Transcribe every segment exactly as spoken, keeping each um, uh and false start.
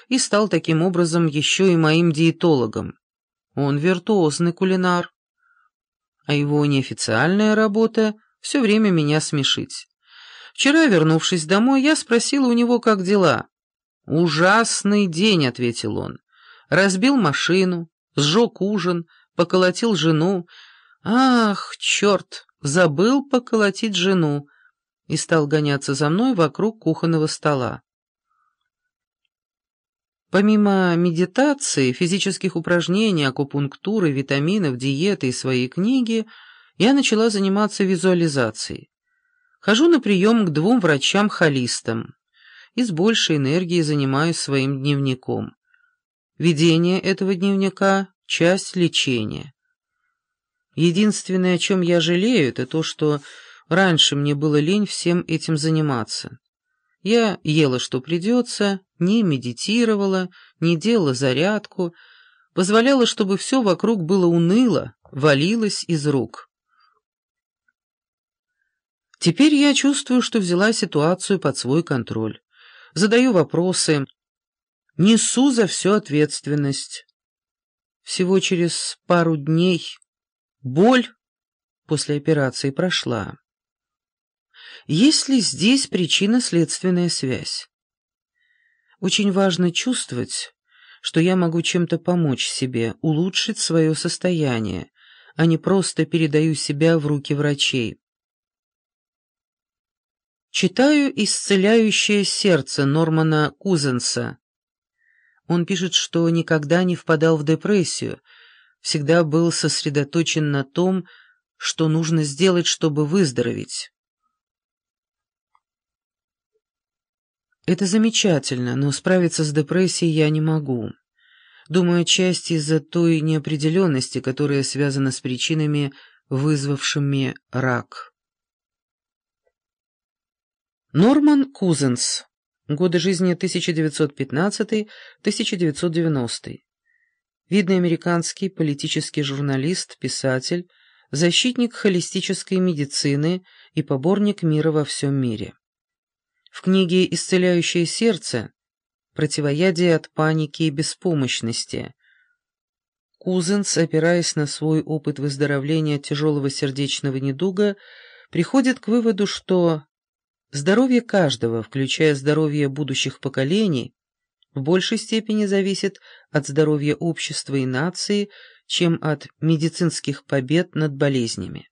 и стал таким образом еще и моим диетологом. Он виртуозный кулинар, а его неофициальная работа все время меня смешить. Вчера, вернувшись домой, я спросила у него, как дела. «Ужасный день», — ответил он. «Разбил машину, сжег ужин, поколотил жену. Ах, черт, забыл поколотить жену», и стал гоняться за мной вокруг кухонного стола. Помимо медитации, физических упражнений, акупунктуры, витаминов, диеты и своей книги, я начала заниматься визуализацией. Хожу на прием к двум врачам-холистам и с большей энергией занимаюсь своим дневником. Ведение этого дневника — часть лечения. Единственное, о чем я жалею, это то, что раньше мне было лень всем этим заниматься. Я ела, что придется, не медитировала, не делала зарядку, позволяла, чтобы все вокруг было уныло, валилось из рук. Теперь я чувствую, что взяла ситуацию под свой контроль. Задаю вопросы, несу за все ответственность. Всего через пару дней боль после операции прошла. Есть ли здесь причинно-следственная связь? Очень важно чувствовать, что я могу чем-то помочь себе, улучшить свое состояние, а не просто передаю себя в руки врачей. Читаю «Исцеляющее сердце» Нормана Кузенса. Он пишет, что никогда не впадал в депрессию, всегда был сосредоточен на том, что нужно сделать, чтобы выздороветь. Это замечательно, но справиться с депрессией я не могу. Думаю, отчасти из-за той неопределенности, которая связана с причинами, вызвавшими рак. Норман Кузенс. Годы жизни тысяча девятьсот пятнадцатый — тысяча девятьсот девяностый. Видный американский политический журналист, писатель, защитник холистической медицины и поборник мира во всем мире. В книге «Исцеляющее сердце» «Противоядие от паники и беспомощности» Кузенс, опираясь на свой опыт выздоровления от тяжелого сердечного недуга, приходит к выводу, что здоровье каждого, включая здоровье будущих поколений, в большей степени зависит от здоровья общества и нации, чем от медицинских побед над болезнями.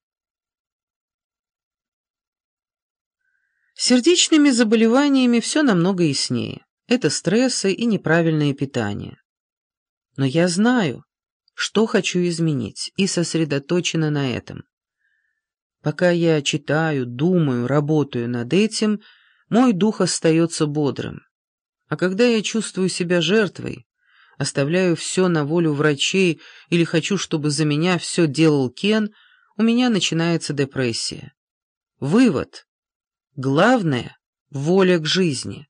С сердечными заболеваниями все намного яснее. Это стрессы и неправильное питание. Но я знаю, что хочу изменить, и сосредоточена на этом. Пока я читаю, думаю, работаю над этим, мой дух остается бодрым. А когда я чувствую себя жертвой, оставляю все на волю врачей или хочу, чтобы за меня все делал Кен, у меня начинается депрессия. Вывод. Главное — воля к жизни.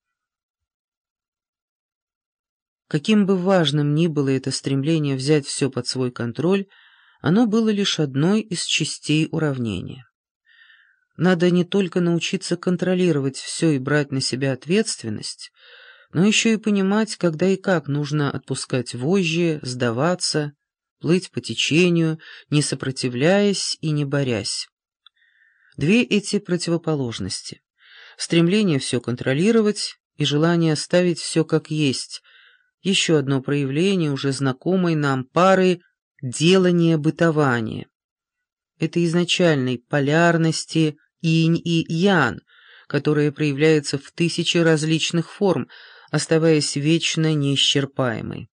Каким бы важным ни было это стремление взять все под свой контроль, оно было лишь одной из частей уравнения. Надо не только научиться контролировать все и брать на себя ответственность, но еще и понимать, когда и как нужно отпускать вожжи, сдаваться, плыть по течению, не сопротивляясь и не борясь. Две эти противоположности — стремление все контролировать и желание оставить все как есть — еще одно проявление уже знакомой нам пары делания-бытования. Это изначальной полярности инь и ян, которая проявляется в тысяче различных форм, оставаясь вечно неисчерпаемой.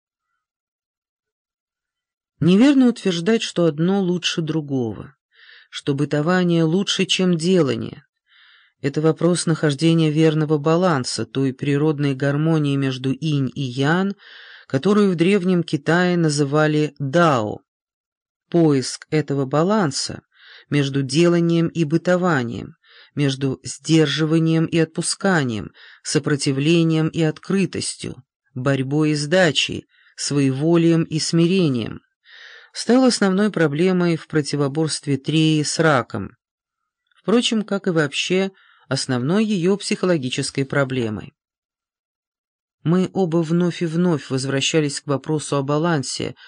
Неверно утверждать, что одно лучше другого, что бытование лучше, чем делание. Это вопрос нахождения верного баланса, той природной гармонии между инь и ян, которую в Древнем Китае называли дао. Поиск этого баланса между деланием и бытованием, между сдерживанием и отпусканием, сопротивлением и открытостью, борьбой и сдачей, своеволием и смирением, стал основной проблемой в противоборстве Треи с раком. Впрочем, как и вообще, основной ее психологической проблемой. Мы оба вновь и вновь возвращались к вопросу о балансе,